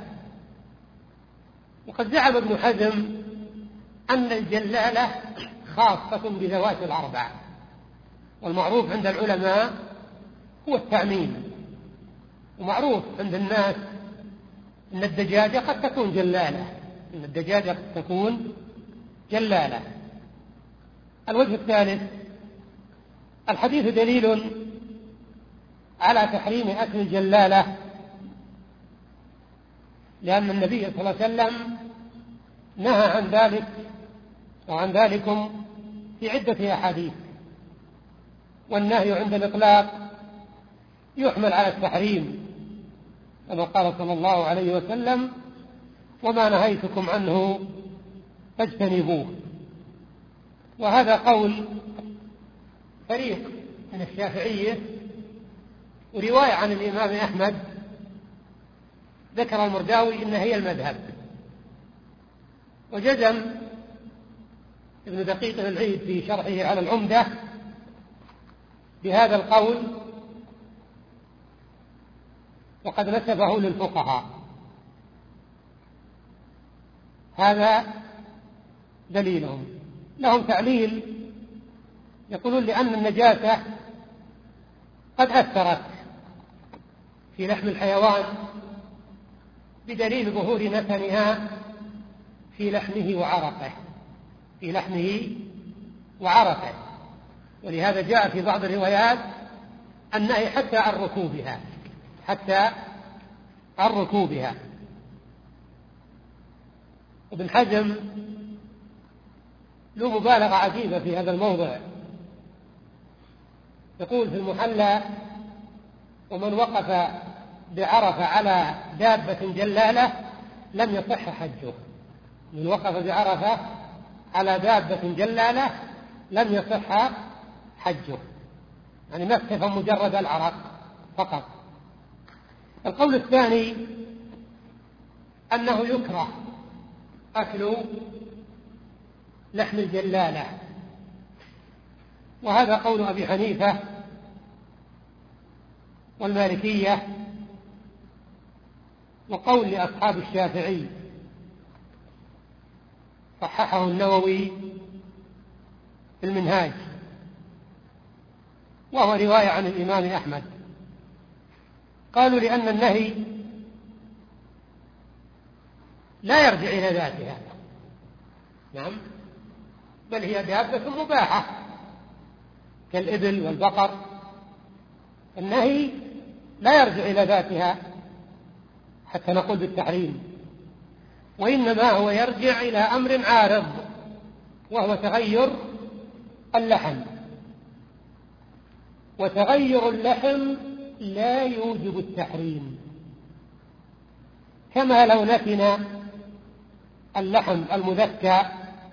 وقد زعم ابن حزم أن الجلالة خاصة بذوات الأربع، والمعروف عند العلماء هو التعميم. ومعروف عند الناس أن الدجاجة قد تكون جلالة، أن الدجاجة قد تكون جلالة. الوجه الثالث: الحديث دليل على تحريم أكل الجلالة، لأن النبي صلى الله عليه وسلم نهى عن ذلك وعن ذلكم في عدة أحاديث. والنهي عند الإطلاق يحمل على التحريم، كما قال صلى الله عليه وسلم: وما نهيتكم عنه فاجتنبوه. وهذا قول فريق من الشافعية، ورواية عن الإمام أحمد ذكر المرداوي إن هي المذهب. وجزم ابن دقيق العيد في شرحه على العمدة بهذا القول، وقد نسبه للفقهاء. هذا دليلهم. لهم تعليل، يقولون لأن النجاسة قد أثرت في لحم الحيوان بدليل ظهور نتنها في لحمه وعرقه في لحمه وعرقه ولهذا جاء في بعض الروايات النهي حتى عن ركوبها حتى عن ركوبها. ابن حزم له مبالغة عجيبة في هذا الموضع، يقول في المحلى: ومن وقف بعرفة على دابة جلالة لم يصح حجه. من وقف بعرفة على دابة جلالة لم يصح حجه، يعني ما اكتفى مجرد العرق فقط. القول الثاني أنه يكره أكل لحم الجلالة، وهذا قول أبي حنيفة والمالكية وقول لأصحاب الشافعي، صححه النووي في المنهاج، وهو رواية عن الإمام أحمد. قالوا لأن النهي لا يرجع إلى ذاتها، نعم، بل هي دابة مباحة كالإبل والبقر. النهي لا يرجع إلى ذاتها حتى نقول بالتحريم، وإنما هو يرجع إلى أمر عارض وهو تغير اللحم، وتغير اللحم لا يوجب التحريم، كما لو نتن اللحم المذكى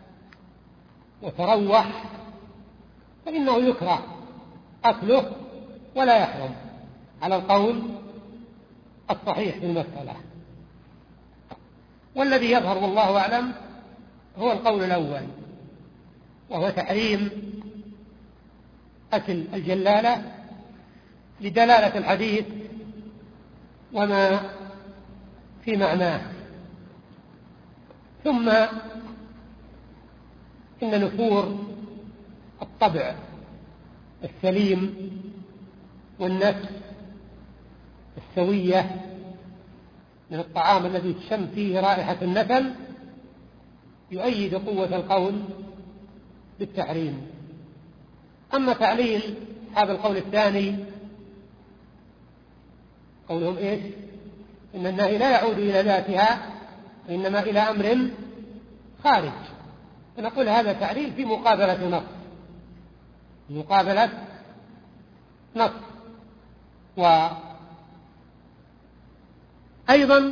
وتروح فإنه يكره أكله ولا يحرم على القول الصحيح في المسألة. والذي يظهر والله أعلم هو القول الأول، وهو تحريم أكل الجلالة لدلالة الحديث وما في معناه. ثم إن نفور الطبع السليم والنفس السوية من الطعام الذي تشم فيه رائحة النتن يؤيد قوة القول بالتحريم. أما تعليل هذا القول الثاني قولهم إيش؟ إن النهي لا يعود إلى ذاتها وإنما إلى أمر خارج، فنقول هذا تعليل في مقابلة نص مقابلة نص. وأيضا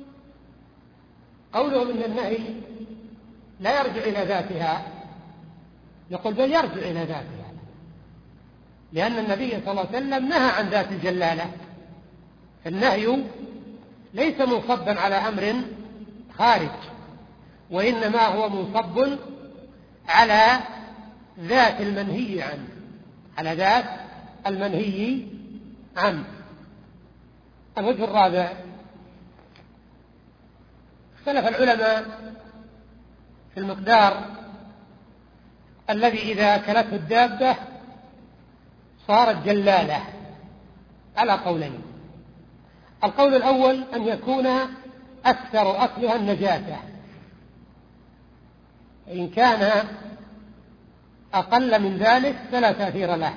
قولهم إن النهي لا يرجع إلى ذاتها، نقول بل يرجع إلى ذاتها، لأن النبي صلى الله عليه وسلم نهى عن ذات الجلالة. النهي ليس منصبا على أمر خارج، وإنما هو منصب على ذات المنهي عنه على ذات المنهي عنه. الوجه الرابع: اختلف العلماء في المقدار الذي إذا أكلته الدابة صارت جلالة على قولين. القول الأول أن يكون أكثر أكلها النجاسة، إن كان أقل من ذلك فلا تأثير له،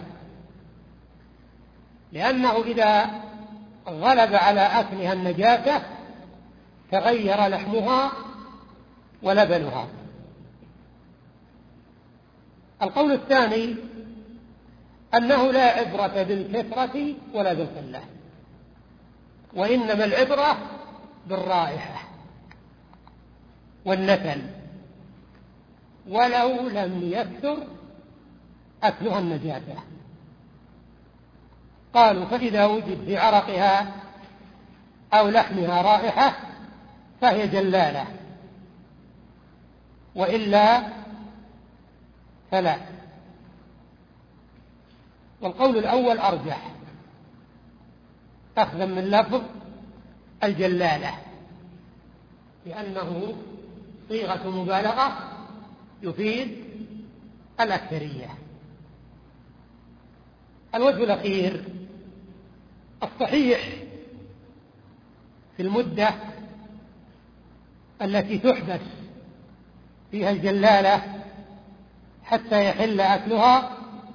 لأنه إذا غلب على أكلها النجاسة تغير لحمها ولبنها. القول الثاني أنه لا عبرة بالكثرة ولا بالقلة، وإنما العبرة بالرائحة والنتن، ولو لم يكثر أكلها النجاسة. قالوا: فإذا وجد في عرقها أو لحمها رائحة فهي جلالة، وإلا فلا. والقول الأول أرجح أخذا من لفظ الجلالة، لأنه صيغة مبالغة يفيد الأكثرية. الوجه الأخير الصحيح في المدة التي تحبس فيها الجلالة حتى يحل أكلها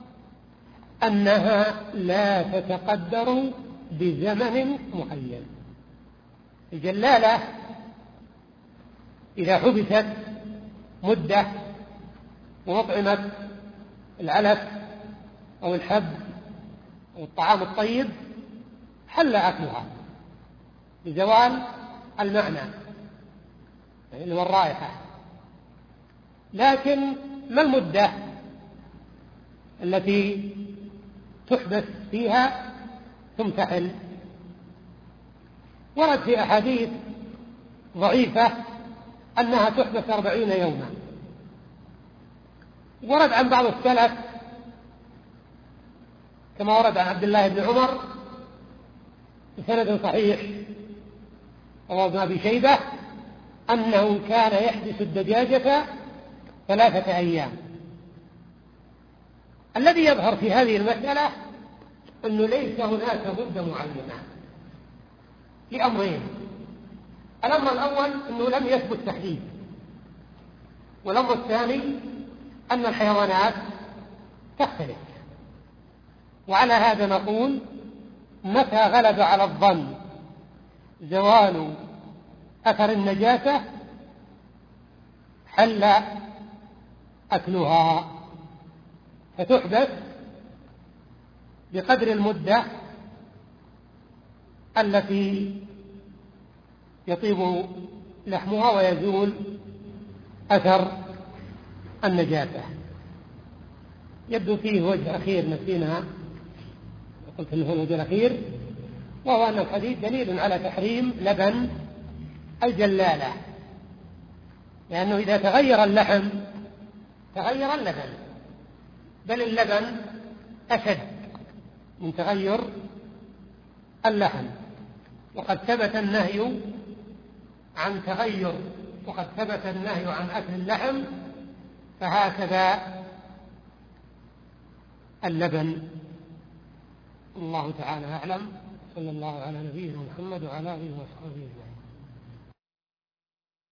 أنها لا تتقدر بزمن معين. الجلالة إذا حبست مدة وأطعمت العلف أو الحب أو الطعام الطيب حل أكلها بزوال المعنى اللي هو الرائحة. لكن ما المدة التي تحبس فيها ثم تحل؟ ورد في أحاديث ضعيفة أنها تحبس أربعين يوما. ورد عن بعض السلف كما ورد عن عبد الله بن عمر بسند صحيح رواه ابن أبي شيبة أنه كان يحبس الدجاجة ثلاثة أيام. الذي يظهر في هذه المسألة أنه ليس هناك مدة معينة لأمرين. الأمر الأول أنه لم يثبت تحديد، والأمر الثاني أن الحيوانات تختلف. وعلى هذا نقول متى غلب على الظن زوال أثر النجاسة حل أكلها، فتحبس بقدر المدة التي يطيب لحمها ويزول أثر النجاسة. يبدو فيه وجه أخير نسينا، قلت أنه الوجه الأخير، وهو أن الحديث دليل على تحريم لبن الجلالة، لأنه إذا تغير اللحم تغير اللبن، بل اللبن أشد من تغير اللحم. وقد ثبت النهي عن تغير وقد ثبت النهي عن أكل اللحم، فهكذا اللبن. الله تعالى أعلم. صلى الله على نبينا محمد وعلى آله وصحبه أجمعين.